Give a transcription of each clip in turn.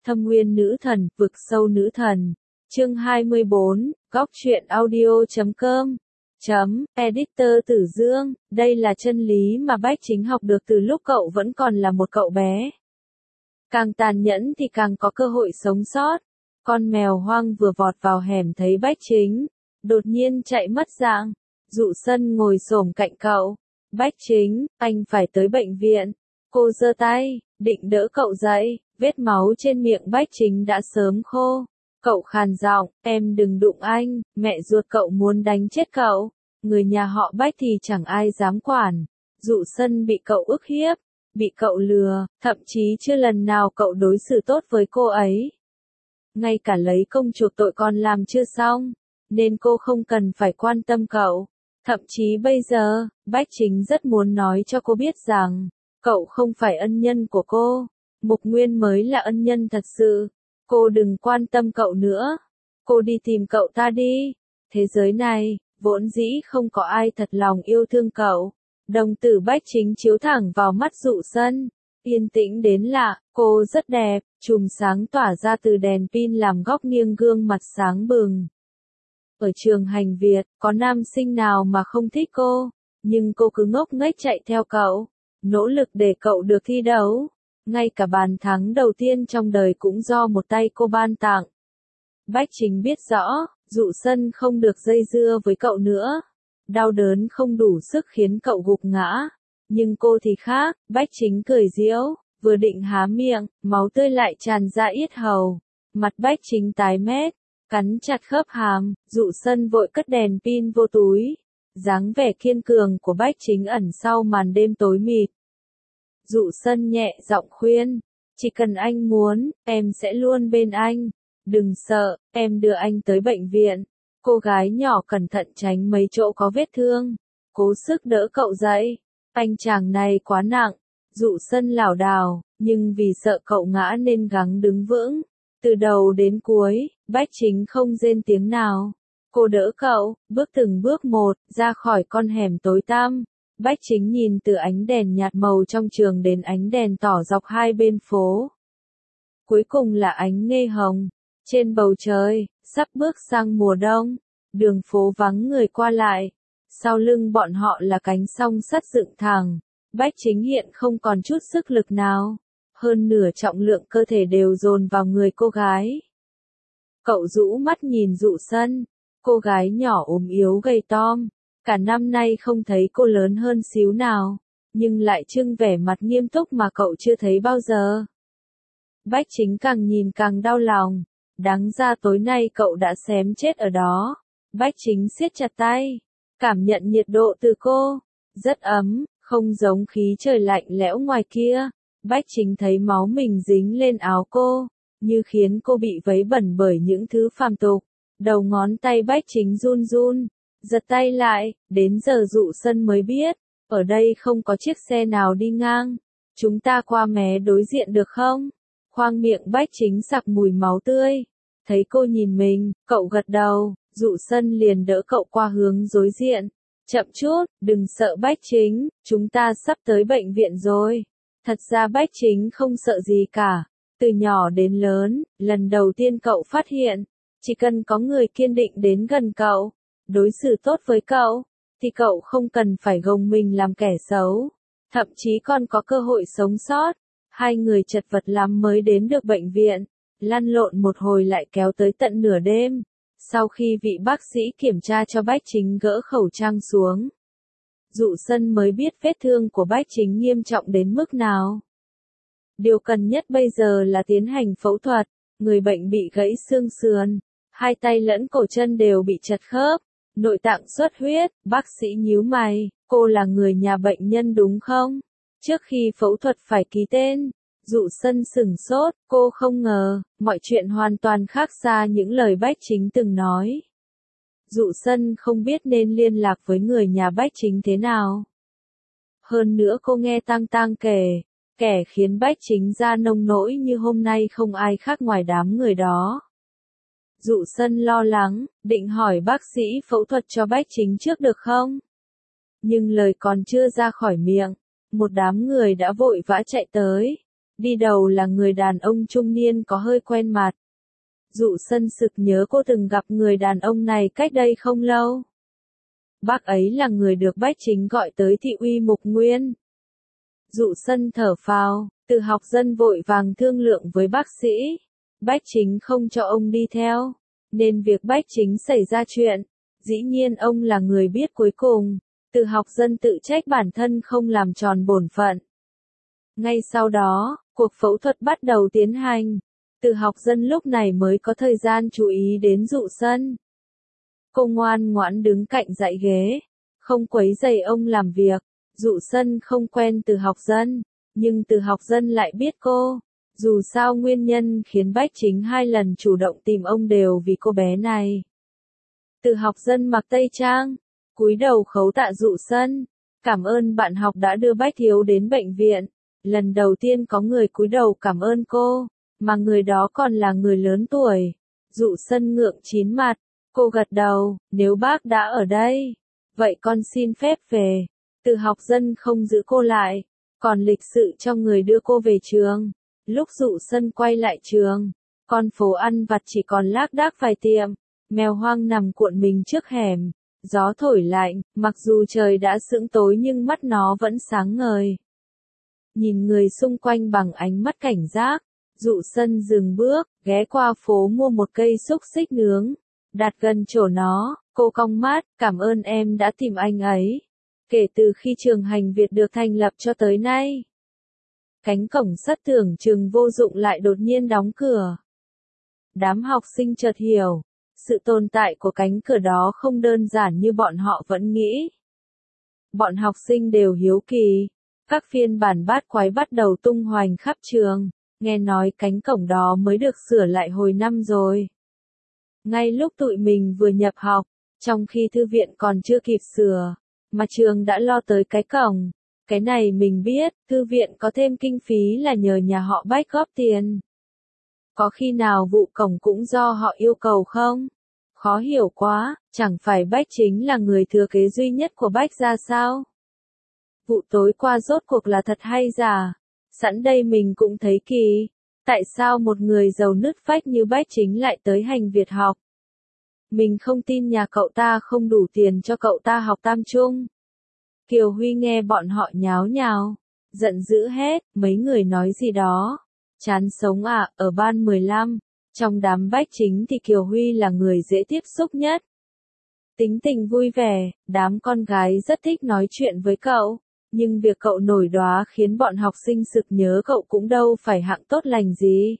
Thâm Uyên Nữ Thần, Vực Sâu Nữ Thần. Chương 24, Góc truyện audio.com. Editor Tử Dương, đây là chân lý mà Bách Chính học được từ lúc cậu vẫn còn là một cậu bé. Càng tàn nhẫn thì càng có cơ hội sống sót. Con mèo hoang vừa vọt vào hẻm thấy Bách Chính, đột nhiên chạy mất dạng. Dụ Sân ngồi xổm cạnh cậu. Bách Chính, anh phải tới bệnh viện. Cô giơ tay, định đỡ cậu dậy, vết máu trên miệng Bách Chính đã sớm khô. Cậu khàn giọng, em đừng đụng anh, mẹ ruột cậu muốn đánh chết cậu. Người nhà họ Bách thì chẳng ai dám quản. Dụ Sân bị cậu ức hiếp, bị cậu lừa, thậm chí chưa lần nào cậu đối xử tốt với cô ấy. Ngay cả lấy công chuộc tội còn làm chưa xong, nên cô không cần phải quan tâm cậu. Thậm chí bây giờ, Bách Chính rất muốn nói cho cô biết rằng, cậu không phải ân nhân của cô. Mục Nguyên mới là ân nhân thật sự. Cô đừng quan tâm cậu nữa. Cô đi tìm cậu ta đi. Thế giới này, vốn dĩ không có ai thật lòng yêu thương cậu. Đồng tử Bách Chính chiếu thẳng vào mắt Dụ Sân. Yên tĩnh đến lạ, cô rất đẹp, chùm sáng tỏa ra từ đèn pin làm góc nghiêng gương mặt sáng bừng. Ở trường Hành Việt, có nam sinh nào mà không thích cô, nhưng cô cứ ngốc nghếch chạy theo cậu, nỗ lực để cậu được thi đấu. Ngay cả bàn thắng đầu tiên trong đời cũng do một tay cô ban tặng. Bách Chính biết rõ, Dụ Sân không được dây dưa với cậu nữa. Đau đớn không đủ sức khiến cậu gục ngã. Nhưng cô thì khác, Bách Chính cười giễu, vừa định há miệng, máu tươi lại tràn ra yết hầu. Mặt Bách Chính tái mét, cắn chặt khớp hàm, Dụ Sân vội cất đèn pin vô túi. Dáng vẻ kiên cường của Bách Chính ẩn sau màn đêm tối mịt. Dụ Sân nhẹ giọng khuyên, chỉ cần anh muốn, em sẽ luôn bên anh. Đừng sợ, em đưa anh tới bệnh viện. Cô gái nhỏ cẩn thận tránh mấy chỗ có vết thương, cố sức đỡ cậu dậy. Anh chàng này quá nặng. Dụ Sân lảo đảo, nhưng vì sợ cậu ngã nên gắng đứng vững. Từ đầu đến cuối, Bách Chính không rên tiếng nào. Cô đỡ cậu, bước từng bước một, ra khỏi con hẻm tối tăm. Bách Chính nhìn từ ánh đèn nhạt màu trong trường đến ánh đèn tỏ dọc hai bên phố. Cuối cùng là ánh nghe hồng. Trên bầu trời, sắp bước sang mùa đông. Đường phố vắng người qua lại. Sau lưng bọn họ là cánh song sắt dựng thẳng. Bách Chính hiện không còn chút sức lực nào. Hơn nửa trọng lượng cơ thể đều dồn vào người cô gái. Cậu rũ mắt nhìn Dụ Sân. Cô gái nhỏ ốm yếu gầy tom. Cả năm nay không thấy cô lớn hơn xíu nào. Nhưng lại trưng vẻ mặt nghiêm túc mà cậu chưa thấy bao giờ. Bách Chính càng nhìn càng đau lòng. Đáng ra tối nay cậu đã xém chết ở đó. Bách Chính siết chặt tay. Cảm nhận nhiệt độ từ cô. Rất ấm, không giống khí trời lạnh lẽo ngoài kia. Bách Chính thấy máu mình dính lên áo cô. Như khiến cô bị vấy bẩn bởi những thứ phàm tục. Đầu ngón tay Bách Chính run run. Giật tay lại, đến giờ Dụ Sân mới biết. Ở đây không có chiếc xe nào đi ngang. Chúng ta qua mé đối diện được không? Khoang miệng Bách Chính sặc mùi máu tươi. Thấy cô nhìn mình, cậu gật đầu. Dụ Sân liền đỡ cậu qua hướng đối diện. Chậm chút, đừng sợ Bách Chính, chúng ta sắp tới bệnh viện rồi. Thật ra Bách Chính không sợ gì cả. Từ nhỏ đến lớn, lần đầu tiên cậu phát hiện, chỉ cần có người kiên định đến gần cậu, đối xử tốt với cậu, thì cậu không cần phải gồng mình làm kẻ xấu. Thậm chí còn có cơ hội sống sót. Hai người chật vật lắm mới đến được bệnh viện. Lăn lộn một hồi lại kéo tới tận nửa đêm. Sau khi vị bác sĩ kiểm tra cho Bách Chính gỡ khẩu trang xuống, Dụ Sân mới biết vết thương của Bách Chính nghiêm trọng đến mức nào. Điều cần nhất bây giờ là tiến hành phẫu thuật. Người bệnh bị gãy xương sườn, hai tay lẫn cổ chân đều bị chật khớp, nội tạng xuất huyết. Bác sĩ nhíu mày, cô là người nhà bệnh nhân đúng không? Trước khi phẫu thuật phải ký tên. Dụ Sân sửng sốt, cô không ngờ, mọi chuyện hoàn toàn khác xa những lời Bách Chính từng nói. Dụ Sân không biết nên liên lạc với người nhà Bách Chính thế nào. Hơn nữa cô nghe Tăng Tăng kể, kẻ khiến Bách Chính ra nông nỗi như hôm nay không ai khác ngoài đám người đó. Dụ Sân lo lắng, định hỏi bác sĩ phẫu thuật cho Bách Chính trước được không? Nhưng lời còn chưa ra khỏi miệng, một đám người đã vội vã chạy tới. Đi đầu là người đàn ông trung niên có hơi quen mặt. Dụ Sân sực nhớ cô từng gặp người đàn ông này cách đây không lâu. Bác ấy là người được Bách Chính gọi tới thị uy Mục Nguyên. Dụ Sân thở phào, Từ Học Dân vội vàng thương lượng với bác sĩ. Bách Chính không cho ông đi theo, nên việc Bách Chính xảy ra chuyện, dĩ nhiên ông là người biết cuối cùng. Từ Học Dân tự trách bản thân không làm tròn bổn phận. Ngay sau đó, cuộc phẫu thuật bắt đầu tiến hành. Từ Học Dân lúc này mới có thời gian chú ý đến Dụ Sân. Cô ngoan ngoãn đứng cạnh dãy ghế, không quấy rầy ông làm việc. Dụ Sân không quen Từ Học Dân, nhưng Từ Học Dân lại biết cô. Dù sao nguyên nhân khiến Bách Chính 2 lần chủ động tìm ông đều vì cô bé này. Từ Học Dân mặc tây trang, cúi đầu khấu tạ Dụ Sân. Cảm ơn bạn học đã đưa Bách Thiếu đến bệnh viện. Lần đầu tiên có người cúi đầu cảm ơn cô, mà người đó còn là người lớn tuổi. Dụ Sân ngượng chín mặt, cô gật đầu, nếu bác đã ở đây, vậy con xin phép về. Từ Học Dân không giữ cô lại, còn lịch sự cho người đưa cô về trường. Lúc Dụ Sân quay lại trường, con phố ăn vặt chỉ còn lác đác vài tiệm, mèo hoang nằm cuộn mình trước hẻm, gió thổi lạnh, mặc dù trời đã sững tối nhưng mắt nó vẫn sáng ngời. Nhìn người xung quanh bằng ánh mắt cảnh giác, Dụ Sân dừng bước, ghé qua phố mua một cây xúc xích nướng, đặt gần chỗ nó, cô cong mắt, cảm ơn em đã tìm anh ấy. Kể từ khi trường Hành Việt được thành lập cho tới nay, cánh cổng sắt tưởng chừng vô dụng lại đột nhiên đóng cửa. Đám học sinh chợt hiểu, sự tồn tại của cánh cửa đó không đơn giản như bọn họ vẫn nghĩ. Bọn học sinh đều hiếu kỳ, các phiên bản bát quái bắt đầu tung hoành khắp trường, nghe nói cánh cổng đó mới được sửa lại hồi năm rồi. Ngay lúc tụi mình vừa nhập học, trong khi thư viện còn chưa kịp sửa, mà trường đã lo tới cái cổng. Cái này mình biết, thư viện có thêm kinh phí là nhờ nhà họ Bách góp tiền. Có khi nào vụ cổng cũng do họ yêu cầu không? Khó hiểu quá, chẳng phải Bách chính là người thừa kế duy nhất của Bách gia sao? Vụ tối qua rốt cuộc là thật hay giả? Sẵn đây mình cũng thấy kỳ. Tại sao một người giàu nứt phách như Bách chính lại tới Hành Việt học? Mình không tin nhà cậu ta không đủ tiền cho cậu ta học tam trung. Kiều Huy nghe bọn họ nháo nhào, giận dữ hét, mấy người nói gì đó. Chán sống à, ở ban 15, trong đám Bách Chính thì Kiều Huy là người dễ tiếp xúc nhất. Tính tình vui vẻ, đám con gái rất thích nói chuyện với cậu, nhưng việc cậu nổi đoá khiến bọn học sinh sực nhớ cậu cũng đâu phải hạng tốt lành gì.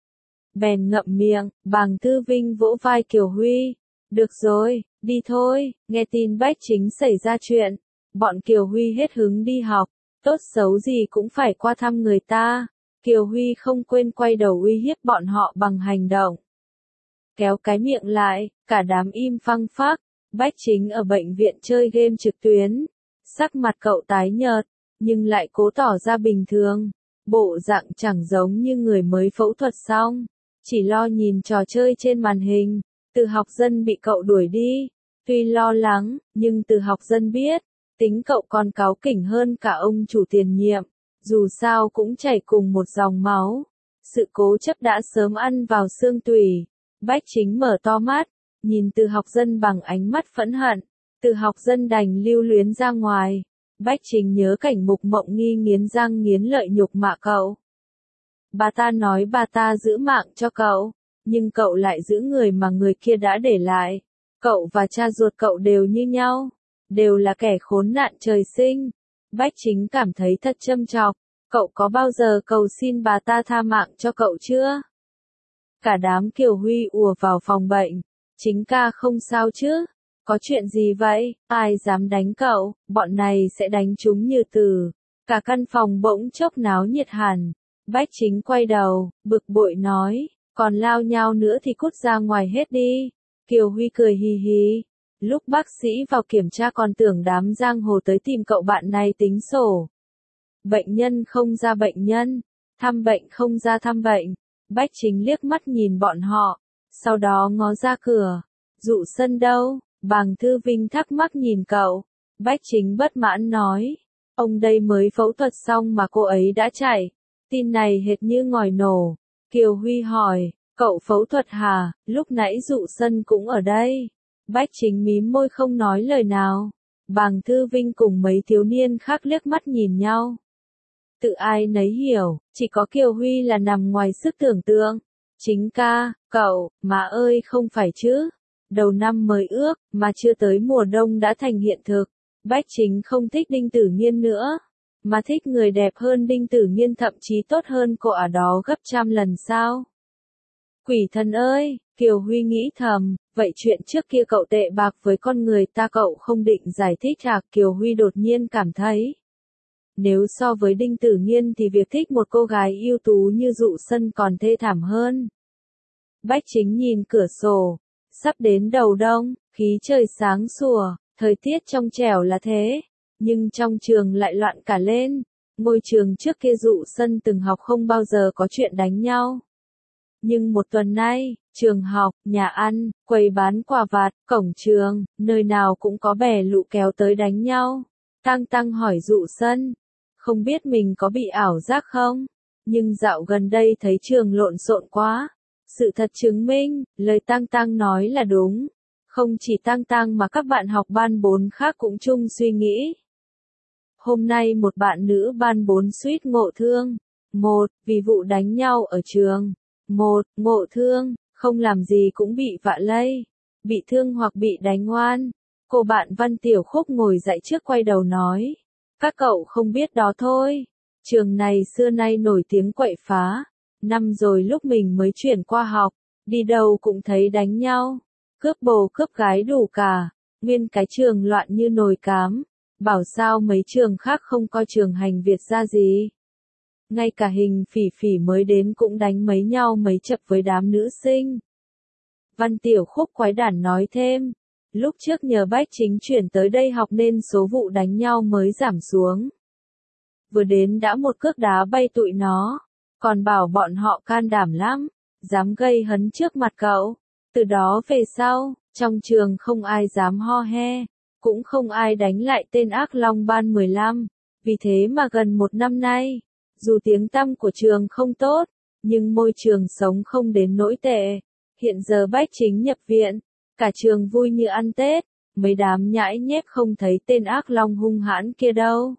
Bèn ngậm miệng, Bàng Thư Vinh vỗ vai Kiều Huy. Được rồi, đi thôi, nghe tin Bách Chính xảy ra chuyện. Bọn Kiều Huy hết hứng đi học, tốt xấu gì cũng phải qua thăm người ta. Kiều Huy không quên quay đầu uy hiếp bọn họ bằng hành động. Kéo cái miệng lại, cả đám im phăng phắc. Bách Chính ở bệnh viện chơi game trực tuyến. Sắc mặt cậu tái nhợt, nhưng lại cố tỏ ra bình thường. Bộ dạng chẳng giống như người mới phẫu thuật xong, chỉ lo nhìn trò chơi trên màn hình. Từ Học Dân bị cậu đuổi đi. Tuy lo lắng, nhưng Từ Học Dân biết, tính cậu còn cáu kỉnh hơn cả ông chủ tiền nhiệm. Dù sao cũng chảy cùng một dòng máu. Sự cố chấp đã sớm ăn vào xương tủy. Bách Chính mở to mắt, nhìn Từ Học Dân bằng ánh mắt phẫn hận. Từ Học Dân đành lưu luyến ra ngoài. Bách Chính nhớ cảnh Mục Mộng Nghi nghiến răng nghiến lợi nhục mạ cậu. Bà ta nói bà ta giữ mạng cho cậu, nhưng cậu lại giữ người mà người kia đã để lại. Cậu và cha ruột cậu đều như nhau, đều là kẻ khốn nạn trời sinh. Bách Chính cảm thấy thật châm chọc, cậu có bao giờ cầu xin bà ta tha mạng cho cậu chưa? Cả đám Kiều Huy ùa vào phòng bệnh. Chính ca không sao chứ? Có chuyện gì vậy? Ai dám đánh cậu? Bọn này sẽ đánh chúng như tử. Cả căn phòng bỗng chốc náo nhiệt hẳn. Bách Chính quay đầu, bực bội nói, còn lao nhao nữa thì cút ra ngoài hết đi. Kiều Huy cười hì hì. Lúc bác sĩ vào kiểm tra còn tưởng đám giang hồ tới tìm cậu bạn này tính sổ. Bệnh nhân không ra bệnh nhân, thăm bệnh không ra thăm bệnh. Bách Chính liếc mắt nhìn bọn họ, sau đó ngó ra cửa. Dụ Sân đâu? Bàng Thư Vinh thắc mắc nhìn cậu. Bách Chính bất mãn nói, ông đây mới phẫu thuật xong mà cô ấy đã chạy. Tin này hệt như ngòi nổ. Kiều Huy hỏi, cậu phẫu thuật hả? Lúc nãy Dụ Sân cũng ở đây. Bách Chính mím môi không nói lời nào. Bàng Thư Vinh cùng mấy thiếu niên khác liếc mắt nhìn nhau. Tự ai nấy hiểu, chỉ có Kiều Huy là nằm ngoài sức tưởng tượng. Chính ca, cậu, má ơi không phải chứ. Đầu năm mới ước, mà chưa tới mùa đông đã thành hiện thực. Bách Chính không thích Đinh Tử Nghiên nữa, mà thích người đẹp hơn Đinh Tử Nghiên, thậm chí tốt hơn cô ở đó gấp trăm lần sao. Quỷ thần ơi, Kiều Huy nghĩ thầm, vậy chuyện trước kia cậu tệ bạc với con người ta cậu không định giải thích à? Kiều Huy đột nhiên cảm thấy, nếu so với Đinh Tử Nghiên thì việc thích một cô gái ưu tú như Dụ Sân còn thê thảm hơn. Bách Chính nhìn cửa sổ, sắp đến đầu đông, khí trời sáng sủa, thời tiết trong trẻo là thế, nhưng trong trường lại loạn cả lên. Ngôi trường trước kia Dụ Sân từng học không bao giờ có chuyện đánh nhau. Nhưng một tuần nay, trường học, nhà ăn, quầy bán quà vặt, cổng trường, nơi nào cũng có bè lũ kéo tới đánh nhau. Tăng Tăng hỏi Dụ Sân, không biết mình có bị ảo giác không? Nhưng dạo gần đây thấy trường lộn xộn quá. Sự thật chứng minh, lời Tăng Tăng nói là đúng. Không chỉ Tăng Tăng mà các bạn học ban 4 khác cũng chung suy nghĩ. Hôm nay một bạn nữ ban 4 suýt ngộ thương. Một, vì vụ đánh nhau ở trường. Một, ngộ thương, không làm gì cũng bị vạ lây. Bị thương hoặc bị đánh oan. Cô bạn Văn Tiểu Khúc ngồi dậy trước quay đầu nói. Các cậu không biết đó thôi. Trường này xưa nay nổi tiếng quậy phá. Năm rồi lúc mình mới chuyển qua học, đi đâu cũng thấy đánh nhau. Cướp bồ cướp gái đủ cả. Nguyên cái trường loạn như nồi cám. Bảo sao mấy trường khác không coi trường Hành Việt ra gì. Ngay cả Hình Phỉ Phỉ mới đến cũng đánh mấy nhau mấy chập với đám nữ sinh. Văn Tiểu Khúc quái đản nói thêm. Lúc trước nhờ Bách Chính chuyển tới đây học nên số vụ đánh nhau mới giảm xuống. Vừa đến đã một cước đá bay tụi nó. Còn bảo bọn họ can đảm lắm. Dám gây hấn trước mặt cậu. Từ đó về sau, trong trường không ai dám ho he. Cũng không ai đánh lại tên ác long ban 15. Vì thế mà gần một năm nay, dù tiếng tăm của trường không tốt, nhưng môi trường sống không đến nỗi tệ. Hiện giờ Bách Chính nhập viện, cả trường vui như ăn Tết, mấy đám nhãi nhép không thấy tên ác long hung hãn kia đâu.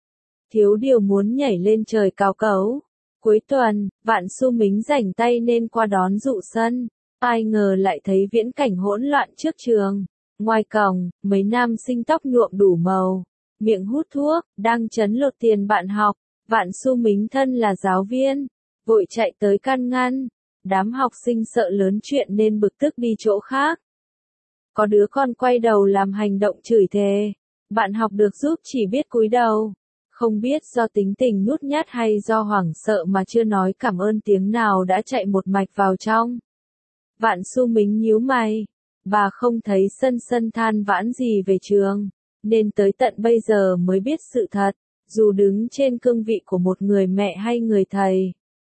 Thiếu điều muốn nhảy lên trời cao cấu. Cuối tuần, Vạn Xu Mính rảnh tay nên qua đón Dụ Sân. Ai ngờ lại thấy viễn cảnh hỗn loạn trước trường. Ngoài cổng, mấy nam sinh tóc nhuộm đủ màu, miệng hút thuốc, đang trấn lột tiền bạn học. Vạn Xu Mính thân là giáo viên, vội chạy tới can ngăn. Đám học sinh sợ lớn chuyện nên bực tức đi chỗ khác. Có đứa con quay đầu làm hành động chửi thề. Bạn học được giúp chỉ biết cúi đầu. Không biết do tính tình nhút nhát hay do hoảng sợ mà chưa nói cảm ơn tiếng nào đã chạy một mạch vào trong. Vạn Xu Mính nhíu mày. Bà không thấy Sân than vãn gì về trường, nên tới tận bây giờ mới biết sự thật, dù đứng trên cương vị của một người mẹ hay người thầy.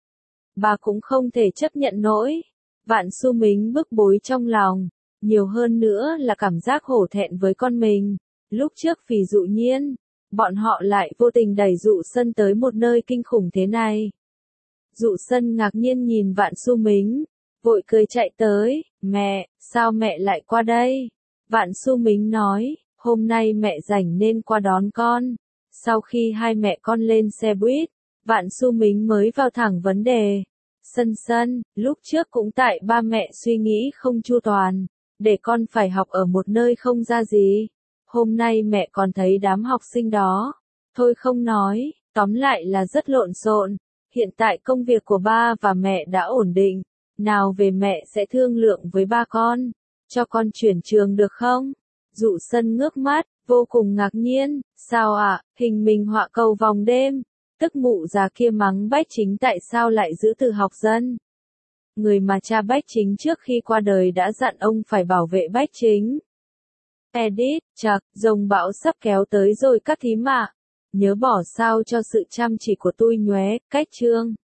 Bà cũng không thể chấp nhận nổi. Vạn Xu Mính bức bối trong lòng, nhiều hơn nữa là cảm giác hổ thẹn với con mình. Lúc trước Phỉ Dụ Nhiên, bọn họ lại vô tình đẩy Dụ Sân tới một nơi kinh khủng thế này. Dụ Sân ngạc nhiên nhìn Vạn Xu Mính, vội cười chạy tới. Mẹ, sao mẹ lại qua đây? Vạn Xu Mính nói, hôm nay mẹ rảnh nên qua đón con. Sau khi hai mẹ con lên xe buýt, Vạn Xu Mính mới vào thẳng vấn đề. Sân, lúc trước cũng tại ba mẹ suy nghĩ không chu toàn, để con phải học ở một nơi không ra gì. Hôm nay mẹ còn thấy đám học sinh đó. Thôi không nói, tóm lại là rất lộn xộn. Hiện tại công việc của ba và mẹ đã ổn định. Nào về mẹ sẽ thương lượng với ba con, cho con chuyển trường được không? Dụ Sân ngước mắt, vô cùng ngạc nhiên. Sao ạ? Hình minh họa cầu vòng đêm. Tức mụ già kia mắng Bách Chính tại sao lại giữ từ học dân. Người mà cha Bách Chính trước khi qua đời đã dặn ông phải bảo vệ Bách Chính. Edit, chật, dông bão sắp kéo tới rồi các thím ạ. Nhớ bỏ sao cho sự chăm chỉ của tôi nhé, cách chương.